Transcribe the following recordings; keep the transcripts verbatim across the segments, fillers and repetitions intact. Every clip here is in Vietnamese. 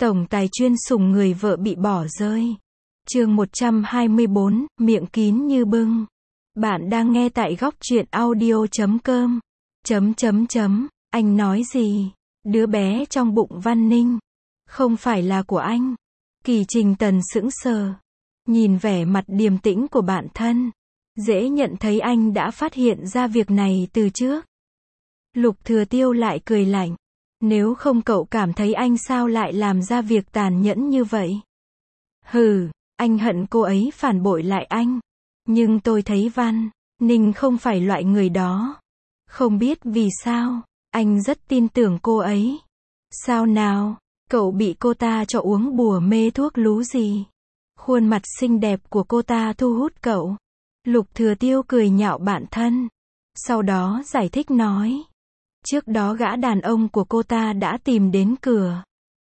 Tổng tài chuyên sủng người vợ bị bỏ rơi. Chương một trăm hai mươi bốn, miệng kín như bưng. Bạn đang nghe tại góc truyện audio chấm com. Chấm chấm chấm, anh nói gì? Đứa bé trong bụng Văn Ninh. Không phải là của anh. Kỳ Trình Tần sững sờ. Nhìn vẻ mặt điềm tĩnh của bạn thân. Dễ nhận thấy anh đã phát hiện ra việc này từ trước. Lục Thừa Tiêu lại cười lạnh. Nếu không cậu cảm thấy anh sao lại làm ra việc tàn nhẫn như vậy? Hừ, anh hận cô ấy phản bội lại anh. Nhưng tôi thấy Văn Ninh không phải loại người đó. Không biết vì sao, anh rất tin tưởng cô ấy. Sao nào, cậu bị cô ta cho uống bùa mê thuốc lú gì? Khuôn mặt xinh đẹp của cô ta thu hút cậu. Lục Thừa Tiêu cười nhạo bạn thân. Sau đó giải thích nói. Trước đó gã đàn ông của cô ta đã tìm đến cửa.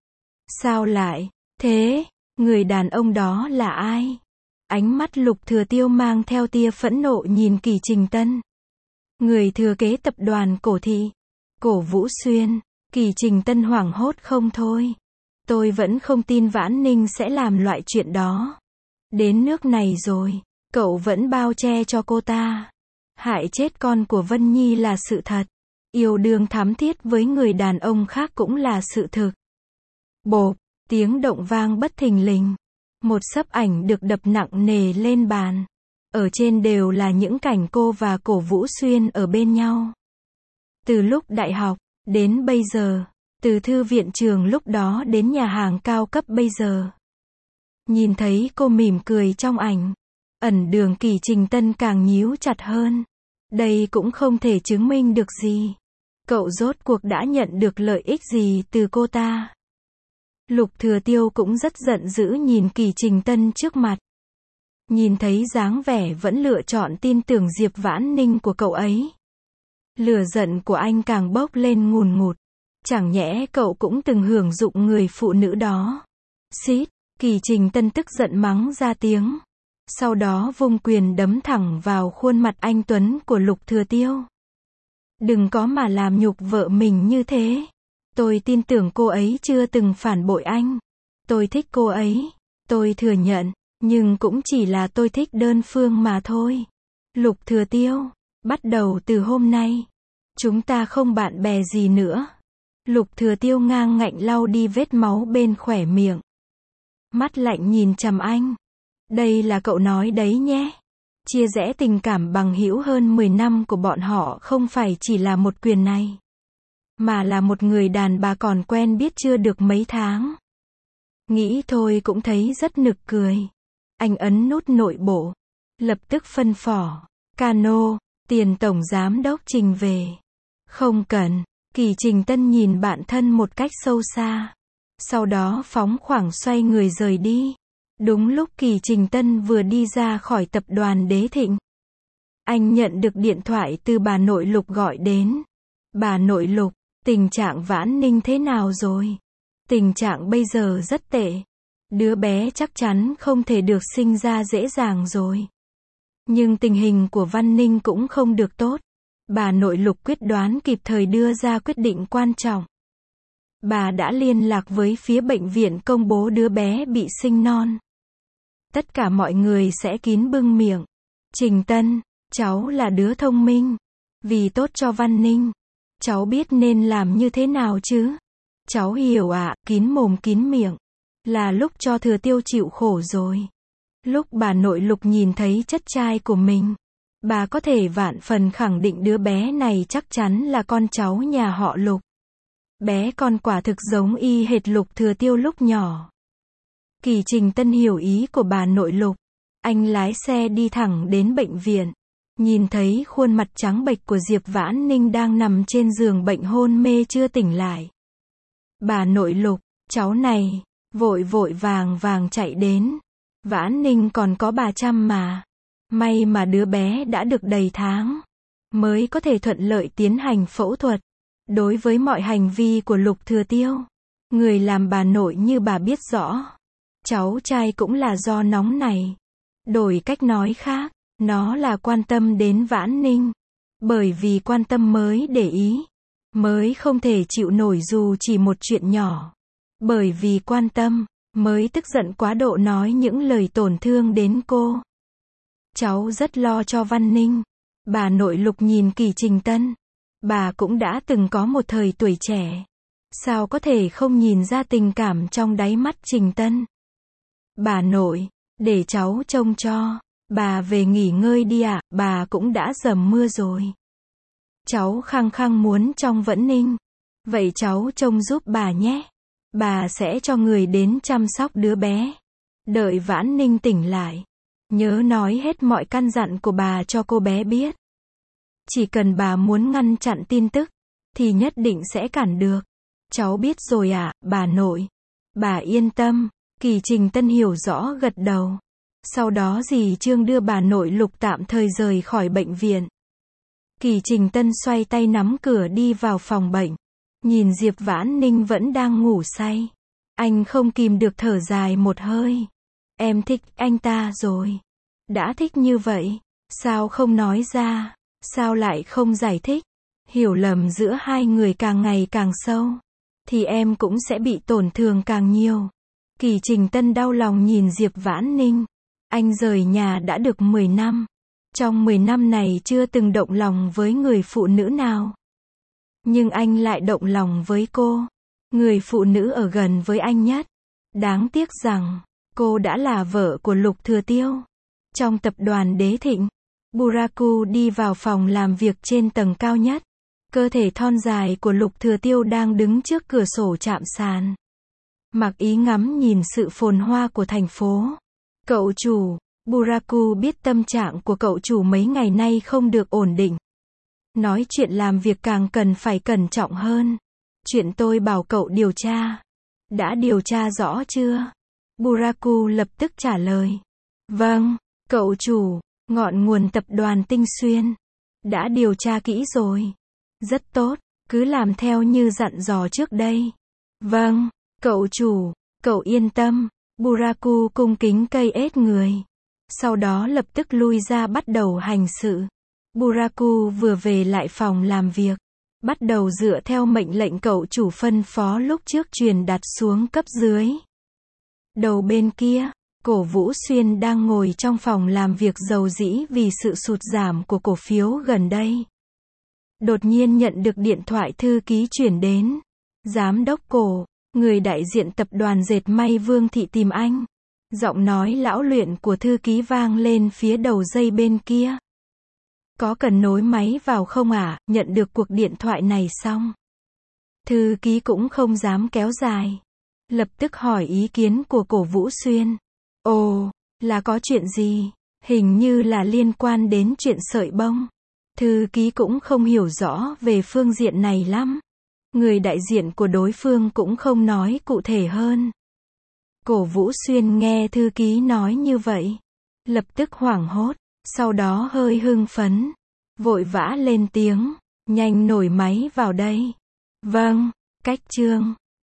Sao lại thế? Người đàn ông đó là ai? Ánh mắt Lục Thừa Tiêu mang theo tia phẫn nộ nhìn Kỳ Trình Tân. Người thừa kế tập đoàn Cổ Thị, Cổ Vũ Xuyên. Kỳ Trình Tân hoảng hốt không thôi. Tôi vẫn không tin Vãn Ninh sẽ làm loại chuyện đó. Đến nước này rồi, cậu vẫn bao che cho cô ta. Hại chết con của Vân Nhi là sự thật. Yêu đương thắm thiết với người đàn ông khác cũng là sự thực. Bộp, tiếng động vang bất thình lình. Một xấp ảnh được đập nặng nề lên bàn. Ở trên đều là những cảnh cô và Cổ Vũ Xuyên ở bên nhau. Từ lúc đại học, đến bây giờ. Từ thư viện trường lúc đó đến nhà hàng cao cấp bây giờ. Nhìn thấy cô mỉm cười trong ảnh. Ẩn đường Kỳ Trình Tân càng nhíu chặt hơn. Đây cũng không thể chứng minh được gì. Cậu rốt cuộc đã nhận được lợi ích gì từ cô ta? Lục Thừa Tiêu cũng rất giận dữ nhìn Kỳ Trình Tân trước mặt. Nhìn thấy dáng vẻ vẫn lựa chọn tin tưởng Diệp Vãn Ninh của cậu ấy. Lửa giận của anh càng bốc lên ngùn ngụt. Chẳng nhẽ cậu cũng từng hưởng dụng người phụ nữ đó? Xít, Kỳ Trình Tân tức giận mắng ra tiếng. Sau đó vung quyền đấm thẳng vào khuôn mặt anh tuấn của Lục Thừa Tiêu. Đừng có mà làm nhục vợ mình như thế. Tôi tin tưởng cô ấy chưa từng phản bội anh. Tôi thích cô ấy. Tôi thừa nhận. Nhưng cũng chỉ là tôi thích đơn phương mà thôi. Lục Thừa Tiêu, bắt đầu từ hôm nay, chúng ta không bạn bè gì nữa. Lục Thừa Tiêu ngang ngạnh lau đi vết máu bên khóe miệng. Mắt lạnh nhìn chằm anh. Đây là cậu nói đấy nhé. Chia rẽ tình cảm bằng hữu hơn mười năm của bọn họ không phải chỉ là một quyền này. Mà là một người đàn bà còn quen biết chưa được mấy tháng. Nghĩ thôi cũng thấy rất nực cười. Anh ấn nút nội bộ. Lập tức phân phỏ. Cano, tiền tổng giám đốc Trình về. Không cần. Kỳ Trình Tân nhìn bạn thân một cách sâu xa. Sau đó phóng khoáng xoay người rời đi. Đúng lúc Kỳ Trình Tân vừa đi ra khỏi tập đoàn Đế Thịnh. Anh nhận được điện thoại từ bà nội Lục gọi đến. Bà nội Lục, tình trạng Vãn Ninh thế nào rồi? Tình trạng bây giờ rất tệ. Đứa bé chắc chắn không thể được sinh ra dễ dàng rồi. Nhưng tình hình của Văn Ninh cũng không được tốt. Bà nội Lục quyết đoán kịp thời đưa ra quyết định quan trọng. Bà đã liên lạc với phía bệnh viện công bố đứa bé bị sinh non. Tất cả mọi người sẽ kín bưng miệng. Trình Tân, cháu là đứa thông minh. Vì tốt cho Văn Ninh, cháu biết nên làm như thế nào chứ? Cháu hiểu ạ, à, kín mồm kín miệng. Là lúc cho Thừa Tiêu chịu khổ rồi. Lúc bà nội Lục nhìn thấy chất trai của mình, bà có thể vạn phần khẳng định đứa bé này chắc chắn là con cháu nhà họ Lục. Bé con quả thực giống y hệt Lục Thừa Tiêu lúc nhỏ. Kỳ Trình Tân hiểu ý của bà nội Lục. Anh lái xe đi thẳng đến bệnh viện. Nhìn thấy khuôn mặt trắng bệch của Diệp Vãn Ninh đang nằm trên giường bệnh hôn mê chưa tỉnh lại. Bà nội Lục, cháu này, vội vội vàng vàng chạy đến. Vãn Ninh còn có bà chăm mà. May mà đứa bé đã được đầy tháng. Mới có thể thuận lợi tiến hành phẫu thuật. Đối với mọi hành vi của Lục Thừa Tiêu, người làm bà nội như bà biết rõ. Cháu trai cũng là do nóng này. Đổi cách nói khác, nó là quan tâm đến Vãn Ninh. Bởi vì quan tâm mới để ý. Mới không thể chịu nổi dù chỉ một chuyện nhỏ. Bởi vì quan tâm, mới tức giận quá độ nói những lời tổn thương đến cô. Cháu rất lo cho Văn Ninh. Bà nội Lục nhìn Kỳ Trình Tân. Bà cũng đã từng có một thời tuổi trẻ. Sao có thể không nhìn ra tình cảm trong đáy mắt Trình Tân. Bà nội, để cháu trông cho. Bà về nghỉ ngơi đi ạ, bà cũng đã dầm mưa rồi. Cháu khăng khăng muốn trong Vẫn Ninh. Vậy cháu trông giúp bà nhé. Bà sẽ cho người đến chăm sóc đứa bé. Đợi Vãn Ninh tỉnh lại. Nhớ nói hết mọi căn dặn của bà cho cô bé biết. Chỉ cần bà muốn ngăn chặn tin tức, thì nhất định sẽ cản được. Cháu biết rồi ạ, bà nội. Bà yên tâm. Kỳ Trình Tân hiểu rõ gật đầu. Sau đó dì Trương đưa bà nội Lục tạm thời rời khỏi bệnh viện. Kỳ Trình Tân xoay tay nắm cửa đi vào phòng bệnh. Nhìn Diệp Vãn Ninh vẫn đang ngủ say. Anh không kìm được thở dài một hơi. Em thích anh ta rồi. Đã thích như vậy, sao không nói ra? Sao lại không giải thích? Hiểu lầm giữa hai người càng ngày càng sâu. Thì em cũng sẽ bị tổn thương càng nhiều. Kỳ Trình Tân đau lòng nhìn Diệp Vãn Ninh. Anh rời nhà đã được mười năm. Trong mười năm này chưa từng động lòng với người phụ nữ nào. Nhưng anh lại động lòng với cô. Người phụ nữ ở gần với anh nhất. Đáng tiếc rằng, cô đã là vợ của Lục Thừa Tiêu. Trong tập đoàn Đế Thịnh, Buraku đi vào phòng làm việc trên tầng cao nhất. Cơ thể thon dài của Lục Thừa Tiêu đang đứng trước cửa sổ chạm sàn. Mặc ý ngắm nhìn sự phồn hoa của thành phố. Cậu chủ, Buraku biết tâm trạng của cậu chủ mấy ngày nay không được ổn định. Nói chuyện làm việc càng cần phải cẩn trọng hơn. Chuyện tôi bảo cậu điều tra. Đã điều tra rõ chưa? Buraku lập tức trả lời. Vâng, cậu chủ, ngọn nguồn tập đoàn Tinh Xuyên. Đã điều tra kỹ rồi. Rất tốt, cứ làm theo như dặn dò trước đây. Vâng, cậu chủ, cậu yên tâm. Buraku cung kính cây ết người. Sau đó lập tức lui ra bắt đầu hành sự. Buraku vừa về lại phòng làm việc. Bắt đầu dựa theo mệnh lệnh cậu chủ phân phó lúc trước truyền đặt xuống cấp dưới. Đầu bên kia, Cổ Vũ Xuyên đang ngồi trong phòng làm việc rầu rĩ vì sự sụt giảm của cổ phiếu gần đây. Đột nhiên nhận được điện thoại thư ký chuyển đến. Giám đốc Cổ, người đại diện tập đoàn dệt may Vương Thị tìm anh. Giọng nói lão luyện của thư ký vang lên phía đầu dây bên kia. Có cần nối máy vào không ạ? À? Nhận được cuộc điện thoại này xong, thư ký cũng không dám kéo dài. Lập tức hỏi ý kiến của Cổ Vũ Xuyên. Ồ, là có chuyện gì? Hình như là liên quan đến chuyện sợi bông. Thư ký cũng không hiểu rõ về phương diện này lắm. Người đại diện của đối phương cũng không nói cụ thể hơn. Cổ Vũ Xuyên nghe thư ký nói như vậy, lập tức hoảng hốt, sau đó hơi hưng phấn, vội vã lên tiếng, nhanh nổi máy vào đây. Vâng, Cách Trương.